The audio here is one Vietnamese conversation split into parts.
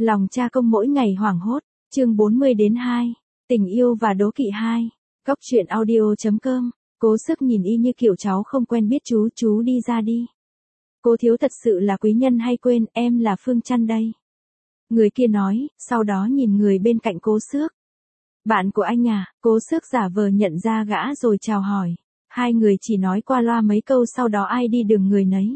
Lòng cha công mỗi ngày hoảng hốt, chương 40-2, tình yêu và đố kỵ 2. Góc truyện audio.com, Cố Sức nhìn y như kiểu cháu không quen biết chú đi ra đi. Cô thiếu thật sự là quý nhân hay quên, em là Phương Trăn đây. Người kia nói, sau đó nhìn người bên cạnh Cố Sức. Bạn của anh à, Cố Sức giả vờ nhận ra gã rồi chào hỏi. Hai người chỉ nói qua loa mấy câu sau đó ai đi đường người nấy.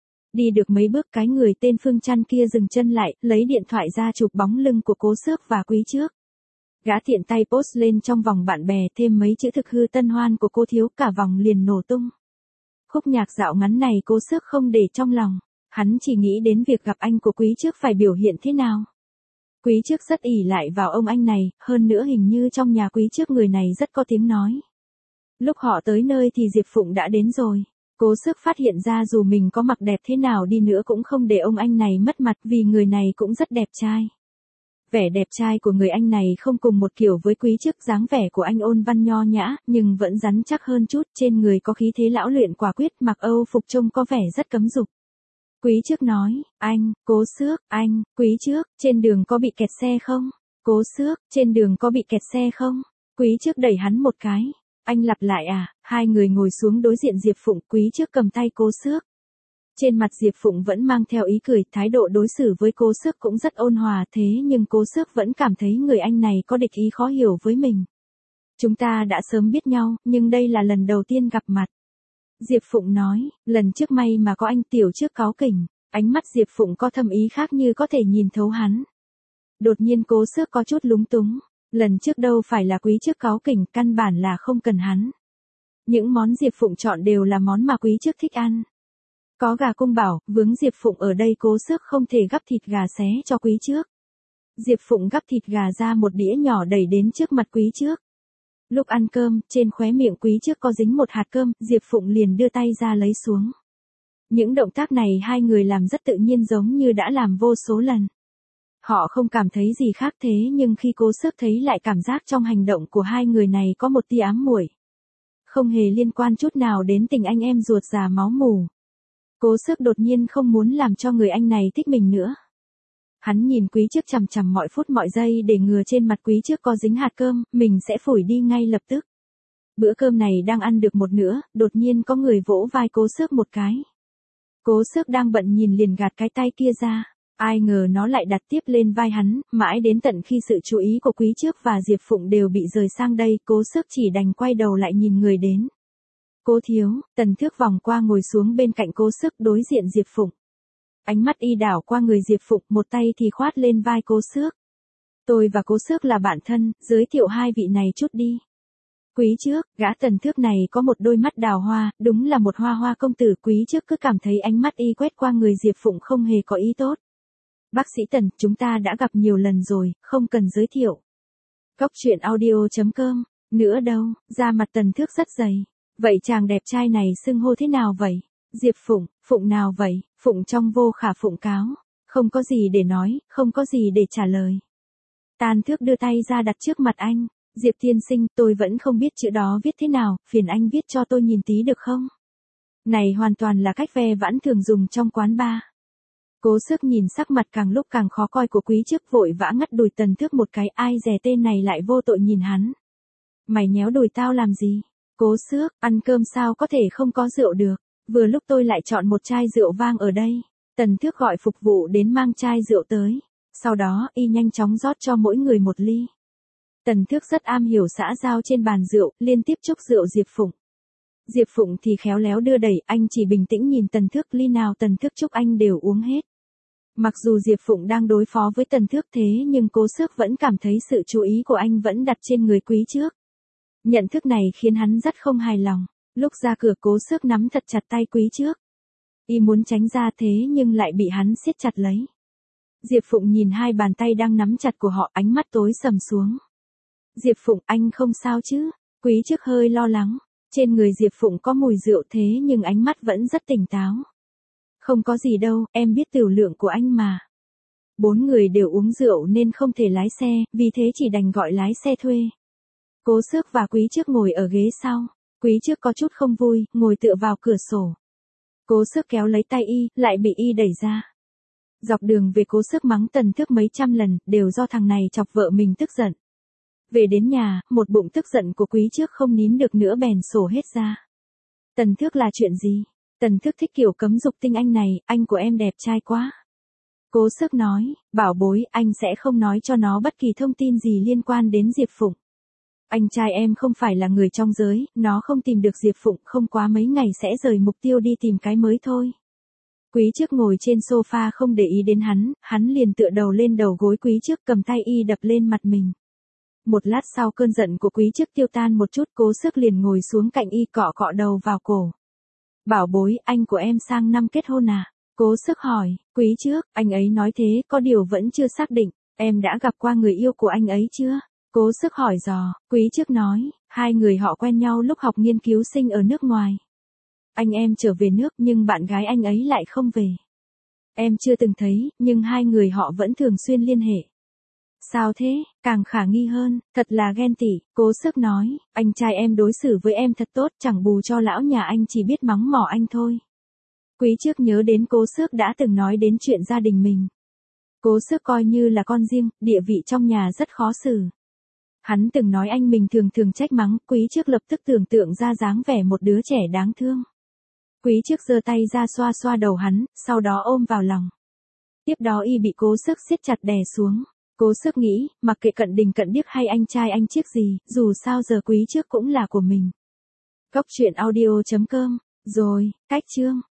Đi được mấy bước cái người tên Phương Trăn kia dừng chân lại, lấy điện thoại ra chụp bóng lưng của Cố Sức và Quý trước. Gã tiện tay post lên trong vòng bạn bè thêm mấy chữ thực hư tân hoan của cô thiếu, cả vòng liền nổ tung. Khúc nhạc dạo ngắn này Cố Sức không để trong lòng, hắn chỉ nghĩ đến việc gặp anh của Quý trước phải biểu hiện thế nào. Quý trước rất ỷ lại vào ông anh này, hơn nữa hình như trong nhà Quý trước người này rất có tiếng nói. Lúc họ tới nơi thì Diệp Phụng đã đến rồi. Cố Sức phát hiện ra dù mình có mặc đẹp thế nào đi nữa cũng không để ông anh này mất mặt vì người này cũng rất đẹp trai. Vẻ đẹp trai của người anh này không cùng một kiểu với Quý trước, dáng vẻ của anh ôn văn nho nhã nhưng vẫn rắn chắc hơn chút, trên người có khí thế lão luyện quả quyết, mặc âu phục trông có vẻ rất cấm dục. Quý trước nói, anh, Cố Sức, anh, Quý trước, trên đường có bị kẹt xe không? Cố Sức, trên đường có bị kẹt xe không? Quý trước đẩy hắn một cái. Anh lặp lại à? Hai người ngồi xuống đối diện Diệp Phụng, Quý trước cầm tay Cố Sức. Trên mặt Diệp Phụng vẫn mang theo ý cười, thái độ đối xử với Cố Sức cũng rất ôn hòa, thế nhưng Cố Sức vẫn cảm thấy người anh này có địch ý khó hiểu với mình. Chúng ta đã sớm biết nhau, nhưng đây là lần đầu tiên gặp mặt. Diệp Phụng nói, lần trước may mà có anh, tiểu trước cáu kỉnh. Ánh mắt Diệp Phụng có thâm ý khác như có thể nhìn thấu hắn. Đột nhiên Cố Sức có chút lúng túng. Lần trước đâu phải là Quý trước cáu kỉnh, căn bản là không cần hắn. Những món Diệp Phụng chọn đều là món mà Quý trước thích ăn. Có gà cung bảo, vướng Diệp Phụng ở đây Cố Sức không thể gắp thịt gà xé cho Quý trước. Diệp Phụng gắp thịt gà ra một đĩa nhỏ đẩy đến trước mặt Quý trước. Lúc ăn cơm, trên khóe miệng Quý trước có dính một hạt cơm, Diệp Phụng liền đưa tay ra lấy xuống. Những động tác này hai người làm rất tự nhiên giống như đã làm vô số lần. Họ không cảm thấy gì khác, thế nhưng khi Cố Sức thấy lại cảm giác trong hành động của hai người này có một tia ám muội. Không hề liên quan chút nào đến tình anh em ruột già máu mủ. Cố Sức đột nhiên không muốn làm cho người anh này thích mình nữa. Hắn nhìn Quý trước chằm chằm mọi phút mọi giây để ngừa trên mặt Quý trước có dính hạt cơm, mình sẽ phủi đi ngay lập tức. Bữa cơm này đang ăn được một nửa, đột nhiên có người vỗ vai Cố Sức một cái. Cố Sức đang bận nhìn liền gạt cái tay kia ra. Ai ngờ nó lại đặt tiếp lên vai hắn, mãi đến tận khi sự chú ý của Quý trước và Diệp Phụng đều bị rời sang đây, Cố Sức chỉ đành quay đầu lại nhìn người đến. Cố thiếu, Tần Thước vòng qua ngồi xuống bên cạnh Cố Sức đối diện Diệp Phụng. Ánh mắt y đảo qua người Diệp Phụng, một tay thì khoát lên vai Cố Sức. Tôi và Cố Sức là bạn thân, giới thiệu hai vị này chút đi. Quý trước, gã Tần Thước này có một đôi mắt đào hoa, đúng là một hoa hoa công tử. Quý trước cứ cảm thấy ánh mắt y quét qua người Diệp Phụng không hề có ý tốt. Bác sĩ Tần, chúng ta đã gặp nhiều lần rồi, không cần giới thiệu. Góc truyện audio.com, nữa đâu, da mặt Tần Thước rất dày. Vậy chàng đẹp trai này xưng hô thế nào vậy? Diệp Phụng, Phụng nào vậy? Phụng trong vô khả phụng cáo. Không có gì để nói, không có gì để trả lời. Tần Thước đưa tay ra đặt trước mặt anh. Diệp tiên sinh, tôi vẫn không biết chữ đó viết thế nào, phiền anh viết cho tôi nhìn tí được không? Này hoàn toàn là cách ve vãn thường dùng trong quán bar. Cố Sức nhìn sắc mặt càng lúc càng khó coi của Quý trước, vội vã ngắt đùi Tần Thước một cái, ai dè tên này lại vô tội nhìn hắn. Mày nhéo đùi tao làm gì? Cố Sức, ăn cơm sao có thể không có rượu được, vừa lúc tôi lại chọn một chai rượu vang ở đây. Tần Thước gọi phục vụ đến mang chai rượu tới, sau đó y nhanh chóng rót cho mỗi người một ly. Tần Thước rất am hiểu xã giao trên bàn rượu, liên tiếp chúc rượu Diệp Phụng. Diệp Phụng thì khéo léo đưa đẩy, anh chỉ bình tĩnh nhìn Tần Thước, ly nào Tần Thước chúc anh đều uống hết. Mặc dù Diệp Phụng đang đối phó với Tần Thước thế nhưng Cố Sức vẫn cảm thấy sự chú ý của anh vẫn đặt trên người Quý trước. Nhận thức này khiến hắn rất không hài lòng. Lúc ra cửa Cố Sức nắm thật chặt tay Quý trước. Y muốn tránh ra thế nhưng lại bị hắn siết chặt lấy. Diệp Phụng nhìn hai bàn tay đang nắm chặt của họ, ánh mắt tối sầm xuống. Diệp Phụng, anh không sao chứ? Quý trước hơi lo lắng. Trên người Diệp Phụng có mùi rượu thế nhưng ánh mắt vẫn rất tỉnh táo. Không có gì đâu, em biết tiểu lượng của anh mà. 4 người đều uống rượu nên không thể lái xe, vì thế chỉ đành gọi lái xe thuê. Cố Sức và Quý trước ngồi ở ghế sau. Quý trước có chút không vui, ngồi tựa vào cửa sổ. Cố Sức kéo lấy tay y, lại bị y đẩy ra. Dọc đường về Cố Sức mắng Tần Thước mấy trăm lần, đều do thằng này chọc vợ mình tức giận. Về đến nhà, một bụng tức giận của Quý Trước không nín được nữa bèn sổ hết ra. Tần Thước là chuyện gì? Tần Thước thích kiểu cấm dục tinh anh này, anh của em đẹp trai quá. Cố Sức nói, bảo bối, anh sẽ không nói cho nó bất kỳ thông tin gì liên quan đến Diệp Phụng. Anh trai em không phải là người trong giới, nó không tìm được Diệp Phụng, không quá mấy ngày sẽ rời mục tiêu đi tìm cái mới thôi. Quý Trước ngồi trên sofa không để ý đến hắn liền tựa đầu lên đầu gối Quý Trước cầm tay y đập lên mặt mình. Một lát sau cơn giận của Quý Trước tiêu tan một chút, Cố Sức liền ngồi xuống cạnh y cọ cọ đầu vào cổ. Bảo bối, anh của em sang năm kết hôn à? Cố Sức hỏi. Quý Trước, anh ấy nói thế, có điều vẫn chưa xác định, em đã gặp qua người yêu của anh ấy chưa? Cố Sức hỏi dò. Quý Trước nói, hai người họ quen nhau lúc học nghiên cứu sinh ở nước ngoài. Anh em trở về nước nhưng bạn gái anh ấy lại không về. Em chưa từng thấy, nhưng hai người họ vẫn thường xuyên liên hệ. Sao thế? Càng khả nghi hơn, thật là ghen tị. Cố Sức nói, anh trai em đối xử với em thật tốt, chẳng bù cho lão nhà anh chỉ biết mắng mỏ anh thôi. Quý Trước nhớ đến Cố Sức đã từng nói đến chuyện gia đình mình. Cố Sức coi như là con riêng, địa vị trong nhà rất khó xử. Hắn từng nói anh mình thường trách mắng, Quý Trước lập tức tưởng tượng ra dáng vẻ một đứa trẻ đáng thương. Quý Trước giơ tay ra xoa xoa đầu hắn, sau đó ôm vào lòng. Tiếp đó y bị Cố Sức siết chặt đè xuống. Cố Sức nghĩ, mặc kệ cận đình cận điếc hay anh trai anh chiếc gì, dù sao giờ Quý Trước cũng là của mình. Cốc truyện audio.com. Rồi, cách chương.